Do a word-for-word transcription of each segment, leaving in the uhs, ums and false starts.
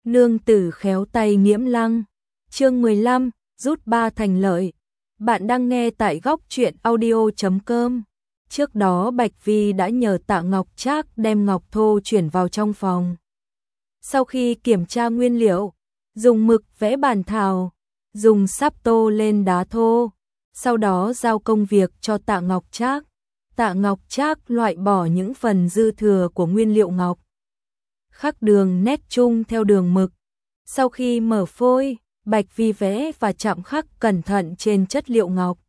Nương tử khéo tay Nghiễm Lăng. Chương mười lăm, rút ba thành lợi. Bạn đang nghe tại góc truyện audio chấm com. Trước đó Bạch Vi đã nhờ Tạ Ngọc Trác đem ngọc thô chuyển vào trong phòng. Sau khi kiểm tra nguyên liệu, dùng mực vẽ bản thảo, dùng sáp tô lên đá thô, sau đó giao công việc cho Tạ Ngọc Trác. Tạ Ngọc Trác loại bỏ những phần dư thừa của nguyên liệu ngọc, khắc đường nét chung theo đường mực. Sau khi mở phôi, Bạch Vi vẽ và chạm khắc cẩn thận trên chất liệu ngọc.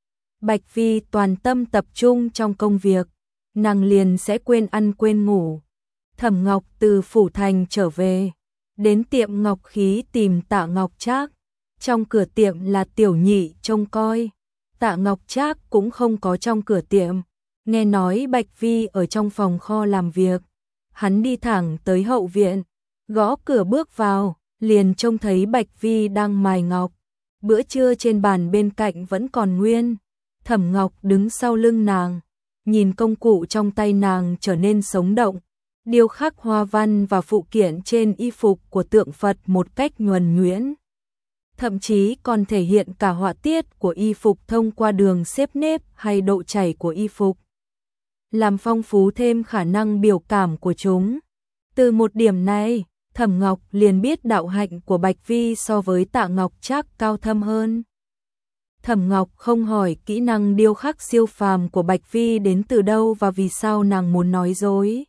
Bạch Vi toàn tâm tập trung trong công việc, nàng liền sẽ quên ăn quên ngủ. Thẩm Ngọc từ phủ thành trở về, đến tiệm ngọc khí tìm Tạ Ngọc Trác. Trong cửa tiệm là Tiểu Nhị trông coi, Tạ Ngọc Trác cũng không có trong cửa tiệm. Nghe nói Bạch Vi ở trong phòng kho làm việc, hắn đi thẳng tới hậu viện, gõ cửa bước vào, liền trông thấy Bạch Vi đang mài ngọc. Bữa trưa trên bàn bên cạnh vẫn còn nguyên. Thẩm Ngọc đứng sau lưng nàng, nhìn công cụ trong tay nàng trở nên sống động, điêu khắc hoa văn và phụ kiện trên y phục của tượng Phật một cách nhuần nhuyễn. Thậm chí còn thể hiện cả họa tiết của y phục thông qua đường xếp nếp hay độ chảy của y phục, làm phong phú thêm khả năng biểu cảm của chúng. Từ một điểm này, Thẩm Ngọc liền biết đạo hạnh của Bạch Vi so với Tạ Ngọc Trác cao thâm hơn. Thẩm Ngọc không hỏi kỹ năng điêu khắc siêu phàm của Bạch Vi đến từ đâu và vì sao nàng muốn nói dối.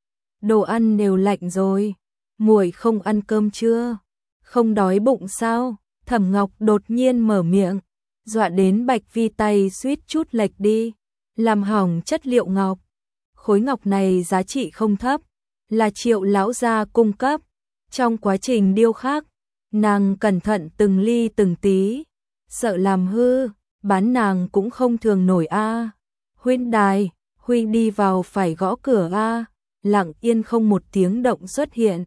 Đồ ăn đều lạnh rồi, muội không ăn cơm chưa? Không đói bụng sao? Thẩm Ngọc đột nhiên mở miệng, dọa đến Bạch Vi tay suýt chút lệch đi, làm hỏng chất liệu ngọc. Khối ngọc này giá trị không thấp, là Triệu lão gia cung cấp. Trong quá trình điêu khắc, nàng cẩn thận từng ly từng tí, sợ làm hư, bán nàng cũng không thường nổi a. À. Huynh đài, huynh đi vào phải gõ cửa a. À. Lặng yên không một tiếng động xuất hiện.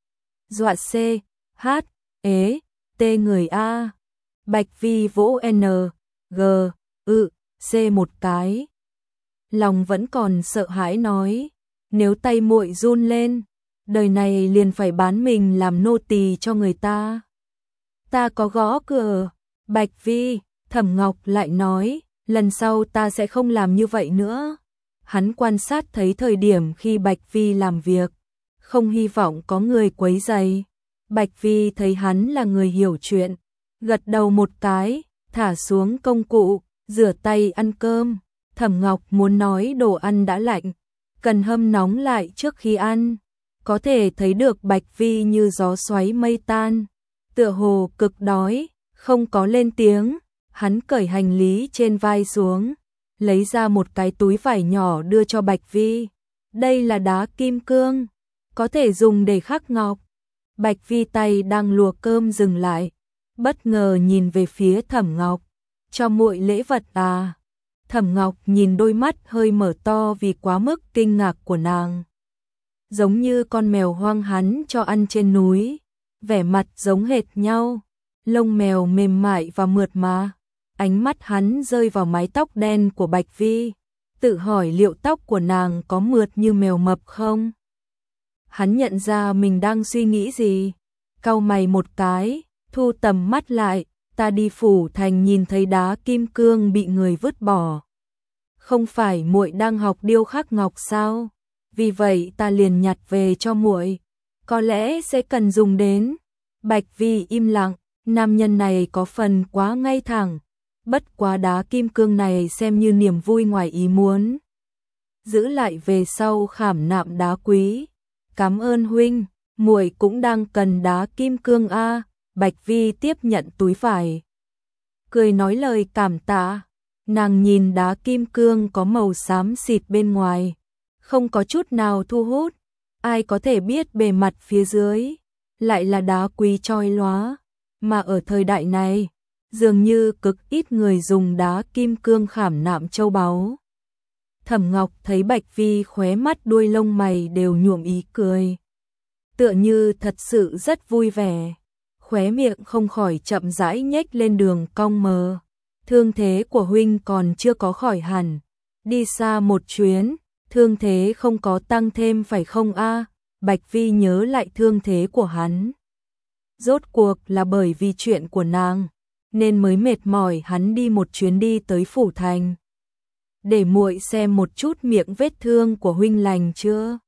Dọa C, H, ế, T người a. À. Bạch Vi vỗ N, G, ự, C một cái. Lòng vẫn còn sợ hãi nói, nếu tay muội run lên, đời này liền phải bán mình làm nô tỳ cho người ta. Ta có gõ cửa. Bạch Vi, Thẩm Ngọc lại nói, lần sau ta sẽ không làm như vậy nữa. Hắn quan sát thấy thời điểm khi Bạch Vi làm việc, không hy vọng có người quấy rầy. Bạch Vi thấy hắn là người hiểu chuyện, gật đầu một cái, thả xuống công cụ, rửa tay ăn cơm. Thẩm Ngọc muốn nói đồ ăn đã lạnh, cần hâm nóng lại trước khi ăn. Có thể thấy được Bạch Vi như gió xoáy mây tan, tựa hồ cực đói, không có lên tiếng. Hắn cởi hành lý trên vai xuống, lấy ra một cái túi vải nhỏ đưa cho Bạch Vi. Đây là đá kim cương, có thể dùng để khắc ngọc. Bạch Vi tay đang luộc cơm dừng lại, bất ngờ nhìn về phía Thẩm Ngọc. Cho muội lễ vật à? Thẩm Ngọc nhìn đôi mắt hơi mở to vì quá mức kinh ngạc của nàng. Giống như con mèo hoang hắn cho ăn trên núi, vẻ mặt giống hệt nhau, lông mèo mềm mại và mượt mà. Ánh mắt hắn rơi vào mái tóc đen của Bạch Vi, tự hỏi liệu tóc của nàng có mượt như mèo mập không? Hắn nhận ra mình đang suy nghĩ gì, cau mày một cái, thu tầm mắt lại. Ta đi phủ thành nhìn thấy đá kim cương bị người vứt bỏ. Không phải muội đang học điêu khắc ngọc sao? Vì vậy ta liền nhặt về cho muội, có lẽ sẽ cần dùng đến. Bạch Vi im lặng, nam nhân này có phần quá ngay thẳng, bất quá đá kim cương này xem như niềm vui ngoài ý muốn. Giữ lại về sau khảm nạm đá quý. Cảm ơn huynh, muội cũng đang cần đá kim cương a. À. Bạch Vi tiếp nhận túi vải, cười nói lời cảm tạ. Nàng nhìn đá kim cương có màu xám xịt bên ngoài, không có chút nào thu hút. Ai có thể biết bề mặt phía dưới lại là đá quý chói lóa, mà ở thời đại này, dường như cực ít người dùng đá kim cương khảm nạm châu báu. Thẩm Ngọc thấy Bạch Vi khóe mắt đuôi lông mày đều nhuộm ý cười, tựa như thật sự rất vui vẻ. Khóe miệng không khỏi chậm rãi nhếch lên đường cong mờ. Thương thế của huynh còn chưa có khỏi hẳn, đi xa một chuyến, thương thế không có tăng thêm phải không a? Bạch Vi nhớ lại thương thế của hắn, Rốt cuộc là bởi vì chuyện của nàng, nên mới mệt mỏi hắn đi một chuyến đi tới phủ thành. Để muội xem một chút miệng vết thương của huynh lành chưa.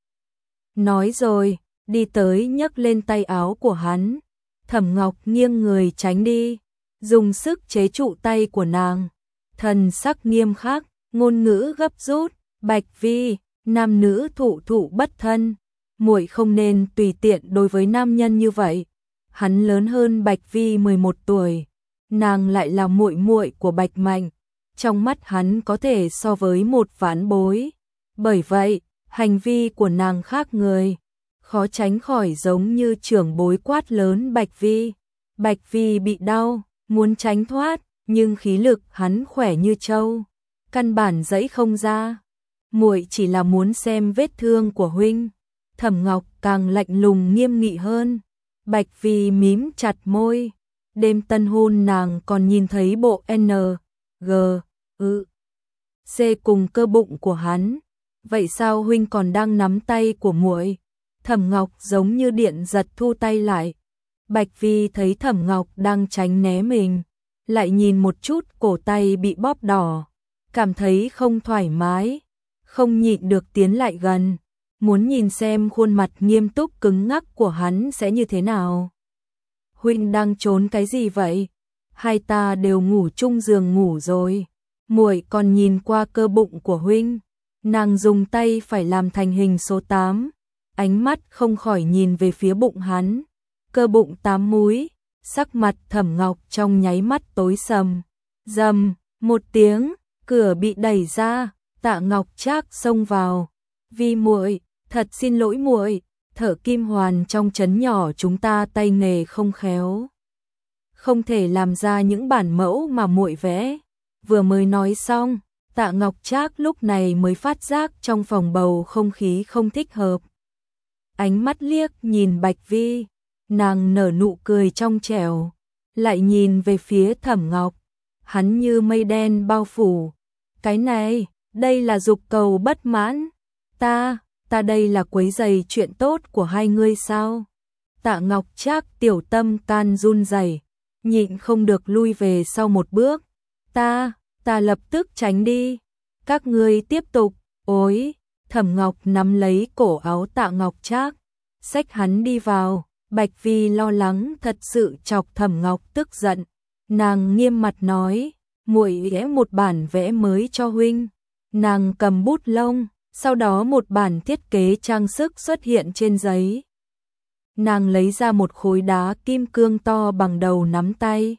Nói rồi, đi tới nhấc lên tay áo của hắn. Thẩm Ngọc nghiêng người tránh đi, dùng sức chế trụ tay của nàng. Thần sắc nghiêm khắc, ngôn ngữ gấp rút, Bạch Vi, nam nữ thụ thụ bất thân, muội không nên tùy tiện đối với nam nhân như vậy. Hắn lớn hơn Bạch Vi mười một tuổi, nàng lại là muội muội của Bạch Mạnh, trong mắt hắn có thể so với một vãn bối. Bởi vậy, hành vi của nàng khác người, khó tránh khỏi giống như trưởng bối quát lớn Bạch Vi. Bạch Vi bị đau, muốn tránh thoát, nhưng khí lực hắn khỏe như trâu, căn bản giãy không ra. Muội chỉ là muốn xem vết thương của huynh. Thẩm Ngọc càng lạnh lùng nghiêm nghị hơn. Bạch Vi mím chặt môi, đêm tân hôn nàng còn nhìn thấy bộ N, G, ư, C cùng cơ bụng của hắn. Vậy sao huynh còn đang nắm tay của muội? Thẩm Ngọc giống như điện giật thu tay lại. Bạch Vi thấy Thẩm Ngọc đang tránh né mình, lại nhìn một chút cổ tay bị bóp đỏ, cảm thấy không thoải mái, không nhịn được tiến lại gần, muốn nhìn xem khuôn mặt nghiêm túc cứng ngắc của hắn sẽ như thế nào. Huynh đang trốn cái gì vậy? Hai ta đều ngủ chung giường ngủ rồi, muội còn nhìn qua cơ bụng của huynh. Nàng dùng tay phải làm thành hình số tám, ánh mắt không khỏi nhìn về phía bụng hắn. Cơ bụng tám múi, sắc mặt Thẩm Ngọc trong nháy mắt tối sầm. Rầm, một tiếng, cửa bị đẩy ra, Tạ Ngọc Trác xông vào. Vi muội, thật xin lỗi muội, Thở Kim Hoàn trong trấn nhỏ chúng ta tay nghề không khéo, không thể làm ra những bản mẫu mà muội vẽ. Vừa mới nói xong, Tạ Ngọc Trác lúc này mới phát giác trong phòng bầu không khí không thích hợp. Ánh mắt liếc nhìn Bạch Vi, nàng nở nụ cười trong trẻo, lại nhìn về phía Thẩm Ngọc, hắn như mây đen bao phủ. Cái này, đây là dục cầu bất mãn. Ta, ta đây là quấy rầy chuyện tốt của hai ngươi sao? Tạ Ngọc Trác tiểu tâm can run rẩy, nhịn không được lui về sau một bước. Ta, ta lập tức tránh đi. Các ngươi tiếp tục. Ối, Thẩm Ngọc nắm lấy cổ áo Tạ Ngọc Trác, xách hắn đi vào. Bạch Vi lo lắng thật sự chọc Thẩm Ngọc tức giận, nàng nghiêm mặt nói, muội vẽ một bản vẽ mới cho huynh. Nàng cầm bút lông, sau đó một bản thiết kế trang sức xuất hiện trên giấy. Nàng lấy ra một khối đá kim cương to bằng đầu nắm tay,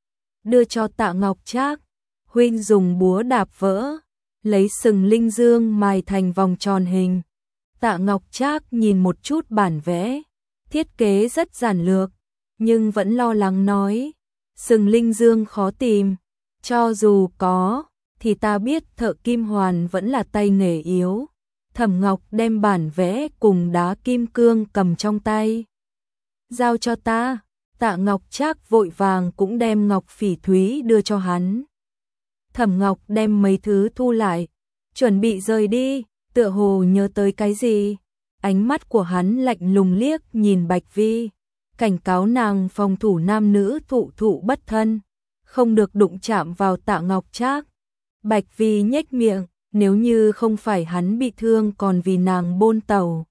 đưa cho Tạ Ngọc Trác. Huynh dùng búa đạp vỡ, lấy sừng linh dương mài thành vòng tròn hình. Tạ Ngọc Trác nhìn một chút bản vẽ, thiết kế rất giản lược, nhưng vẫn lo lắng nói, sừng linh dương khó tìm, cho dù có, thì ta biết Thợ Kim Hoàn vẫn là tay nghề yếu. Thẩm Ngọc đem bản vẽ cùng đá kim cương cầm trong tay, giao cho ta. Tạ Ngọc Trác vội vàng cũng đem ngọc phỉ thúy đưa cho hắn. Thẩm Ngọc đem mấy thứ thu lại, chuẩn bị rời đi, tựa hồ nhớ tới cái gì. Ánh mắt của hắn lạnh lùng liếc nhìn Bạch Vi, cảnh cáo nàng phòng thủ nam nữ thụ thụ bất thân, không được đụng chạm vào Tạ Ngọc Trác. Bạch Vi nhếch miệng, nếu như không phải hắn bị thương còn vì nàng bôn tàu,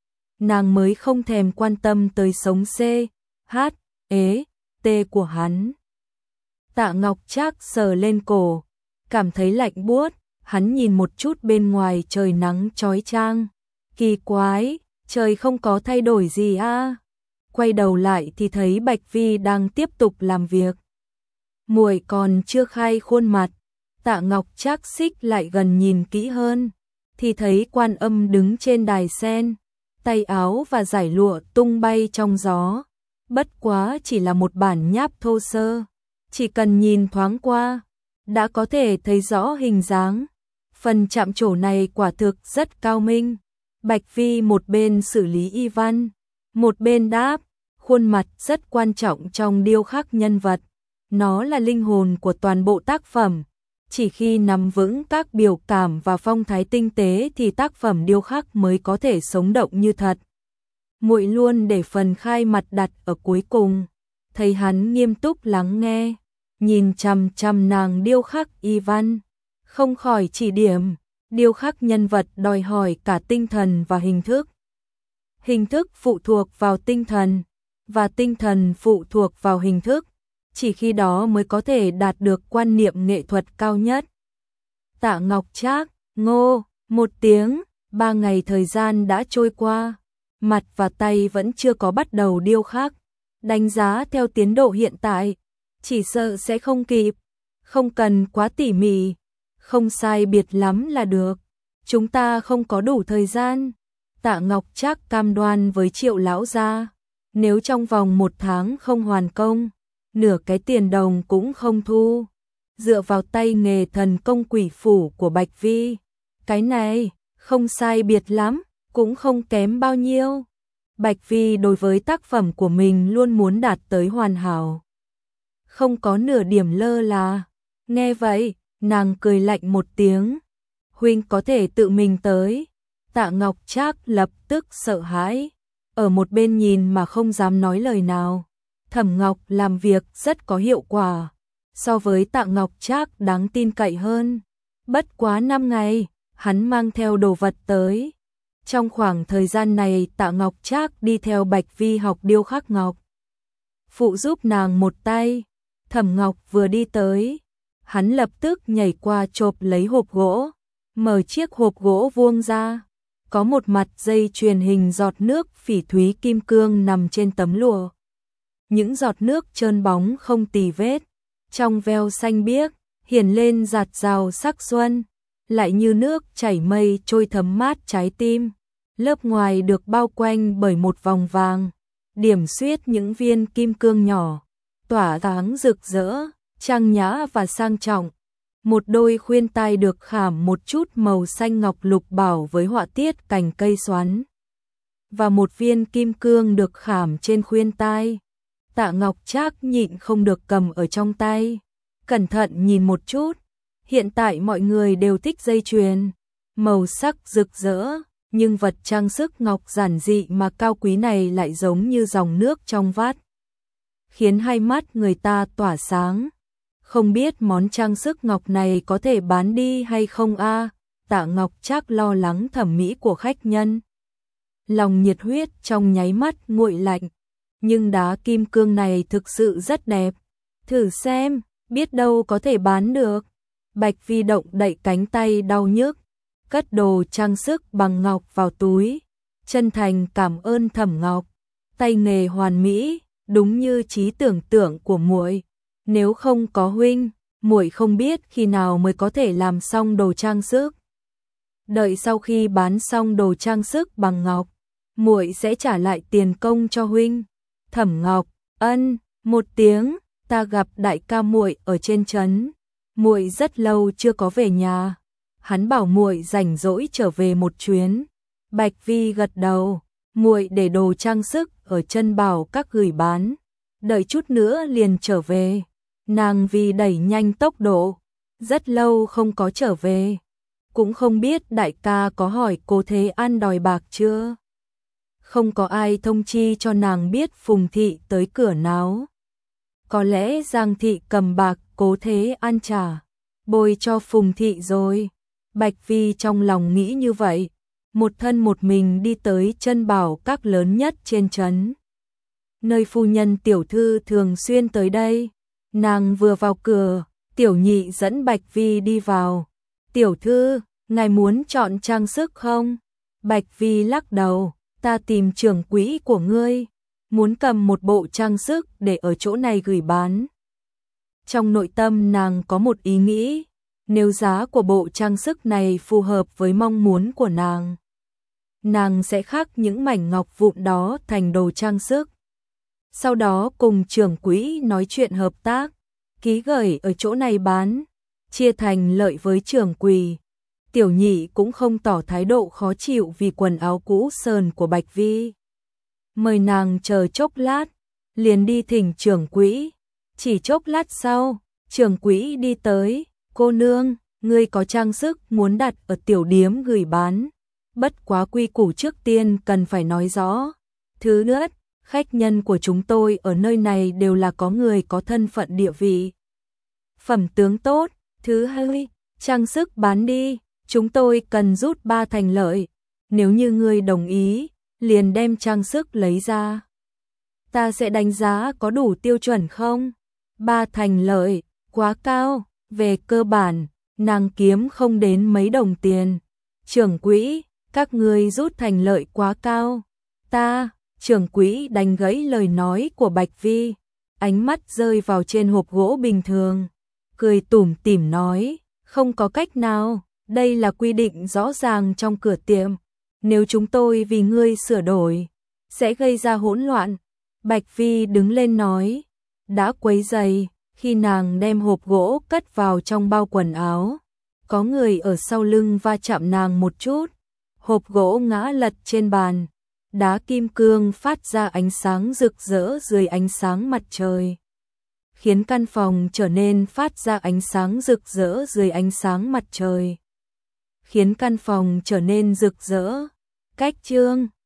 nàng mới không thèm quan tâm tới sống C, H, ế, T của hắn. Tạ Ngọc Trác sờ lên cổ, cảm thấy lạnh buốt, hắn nhìn một chút bên ngoài trời nắng chói chang. Kỳ quái, trời không có thay đổi gì a. Quay đầu lại thì thấy Bạch Vi đang tiếp tục làm việc. Muội còn chưa khai khuôn mặt. Tạ Ngọc Trác xích lại gần nhìn kỹ hơn, thì thấy Quan Âm đứng trên đài sen, tay áo và dải lụa tung bay trong gió. Bất quá chỉ là một bản nháp thô sơ, chỉ cần nhìn thoáng qua đã có thể thấy rõ hình dáng. Phần chạm trổ này quả thực rất cao minh. Bạch Vi một bên xử lý y văn, một bên đáp, khuôn mặt rất quan trọng trong điêu khắc nhân vật. Nó là linh hồn của toàn bộ tác phẩm. Chỉ khi nắm vững các biểu cảm và phong thái tinh tế thì tác phẩm điêu khắc mới có thể sống động như thật. muội luôn để phần khai mặt đặt ở cuối cùng. Thấy hắn nghiêm túc lắng nghe, nhìn chằm chằm nàng điêu khắc y văn, không khỏi chỉ điểm. Điêu khắc nhân vật đòi hỏi cả tinh thần và hình thức. Hình thức phụ thuộc vào tinh thần, và tinh thần phụ thuộc vào hình thức. Chỉ khi đó mới có thể đạt được quan niệm nghệ thuật cao nhất. Tạ Ngọc Trác, ngô, một tiếng, ba ngày thời gian đã trôi qua. Mặt và tay vẫn chưa có bắt đầu điêu khắc. Đánh giá theo tiến độ hiện tại, chỉ sợ sẽ không kịp. Không cần quá tỉ mỉ, không sai biệt lắm là được. Chúng ta không có đủ thời gian. Tạ Ngọc Trác cam đoan với Triệu lão gia, nếu trong vòng một tháng không hoàn công, nửa cái tiền đồng cũng không thu. Dựa vào tay nghề thần công quỷ phủ của Bạch Vi, cái này không sai biệt lắm, cũng không kém bao nhiêu. Bạch Vi đối với tác phẩm của mình luôn muốn đạt tới hoàn hảo, không có nửa điểm lơ là. Nghe vậy, nàng cười lạnh một tiếng. Huynh có thể tự mình tới. Tạ Ngọc Trác lập tức sợ hãi, ở một bên nhìn mà không dám nói lời nào. Thẩm Ngọc làm việc rất có hiệu quả, so với Tạ Ngọc Trác đáng tin cậy hơn. Bất quá năm ngày, hắn mang theo đồ vật tới. Trong khoảng thời gian này Tạ Ngọc Trác đi theo Bạch Vi học điêu khắc ngọc, phụ giúp nàng một tay. Thẩm Ngọc vừa đi tới, hắn lập tức nhảy qua chộp lấy hộp gỗ, mở chiếc hộp gỗ vuông ra. Có một mặt dây chuyền hình giọt nước phỉ thúy kim cương nằm trên tấm lụa. Những giọt nước trơn bóng không tì vết, trong veo xanh biếc, hiển lên giạt rào sắc xuân, lại như nước chảy mây trôi thấm mát trái tim. Lớp ngoài được bao quanh bởi một vòng vàng, điểm xuyết những viên kim cương nhỏ, tỏa sáng rực rỡ, trang nhã và sang trọng. Một đôi khuyên tai được khảm một chút màu xanh ngọc lục bảo với họa tiết cành cây xoắn, và một viên kim cương được khảm trên khuyên tai. Tạ Ngọc Trác nhịn không được cầm ở trong tay, cẩn thận nhìn một chút. Hiện tại mọi người đều thích dây chuyền, màu sắc rực rỡ, nhưng vật trang sức ngọc giản dị mà cao quý này lại giống như dòng nước trong vắt, khiến hai mắt người ta tỏa sáng. Không biết món trang sức ngọc này có thể bán đi hay không a? À? Tạ Ngọc Trác lo lắng thẩm mỹ của khách nhân. Lòng nhiệt huyết trong nháy mắt nguội lạnh, nhưng đá kim cương này thực sự rất đẹp. Thử xem, biết đâu có thể bán được. Bạch Vi động đậy cánh tay đau nhức, cất đồ trang sức bằng ngọc vào túi, chân thành cảm ơn Thẩm Ngọc. Tay nghề hoàn mỹ, đúng như trí tưởng tượng của muội. Nếu không có huynh, muội không biết khi nào mới có thể làm xong đồ trang sức. Đợi sau khi bán xong đồ trang sức bằng ngọc, muội sẽ trả lại tiền công cho huynh. Thẩm Ngọc, ân, một tiếng. Ta gặp đại ca muội ở trên trấn, muội rất lâu chưa có về nhà. Hắn bảo muội rảnh rỗi trở về một chuyến. Bạch Vi gật đầu, muội để đồ trang sức ở chân bảo các gửi bán, đợi chút nữa liền trở về. Nàng vì đẩy nhanh tốc độ, rất lâu không có trở về. Cũng không biết đại ca có hỏi Cố Thế An đòi bạc chưa. Không có ai thông chi cho nàng biết Phùng Thị tới cửa náo. Có lẽ Giang Thị cầm bạc Cố Thế An trả, bồi cho Phùng Thị rồi. Bạch Vi trong lòng nghĩ như vậy, một thân một mình đi tới chân bảo các lớn nhất trên trấn, nơi phu nhân tiểu thư thường xuyên tới đây. Nàng vừa vào cửa, tiểu nhị dẫn Bạch Vi đi vào. Tiểu thư, ngài muốn chọn trang sức không? Bạch Vi lắc đầu, ta tìm trưởng quỹ của ngươi, muốn cầm một bộ trang sức để ở chỗ này gửi bán. Trong nội tâm nàng có một ý nghĩ, nếu giá của bộ trang sức này phù hợp với mong muốn của nàng, nàng sẽ khắc những mảnh ngọc vụn đó thành đồ trang sức. Sau đó cùng trưởng quỹ nói chuyện hợp tác, ký gửi ở chỗ này bán, chia thành lợi với trưởng quỹ. Tiểu nhị cũng không tỏ thái độ khó chịu vì quần áo cũ sờn của Bạch Vi. Mời nàng chờ chốc lát, liền đi thỉnh trưởng quỹ. Chỉ chốc lát sau, trưởng quỹ đi tới, cô nương, ngươi có trang sức muốn đặt ở tiểu điếm gửi bán. Bất quá quy củ trước tiên cần phải nói rõ. Thứ nhất, khách nhân của chúng tôi ở nơi này đều là có người có thân phận địa vị. Phẩm tướng tốt. Thứ hai, trang sức bán đi, chúng tôi cần rút ba thành lợi. Nếu như ngươi đồng ý, liền đem trang sức lấy ra. Ta sẽ đánh giá có đủ tiêu chuẩn không? Ba thành lợi, quá cao. Về cơ bản, nàng kiếm không đến mấy đồng tiền. Trưởng quỹ, các ngươi rút thành lợi quá cao. Ta, trưởng quỹ đánh gãy lời nói của Bạch Vi, ánh mắt rơi vào trên hộp gỗ bình thường, cười tủm tỉm nói, không có cách nào, đây là quy định rõ ràng trong cửa tiệm, nếu chúng tôi vì ngươi sửa đổi, sẽ gây ra hỗn loạn. Bạch Vi đứng lên nói, đã quấy rầy. Khi nàng đem hộp gỗ cất vào trong bao quần áo, có người ở sau lưng va chạm nàng một chút, hộp gỗ ngã lật trên bàn, đá kim cương phát ra ánh sáng rực rỡ dưới ánh sáng mặt trời, khiến căn phòng trở nên phát ra ánh sáng rực rỡ dưới ánh sáng mặt trời, khiến căn phòng trở nên rực rỡ. Cách chương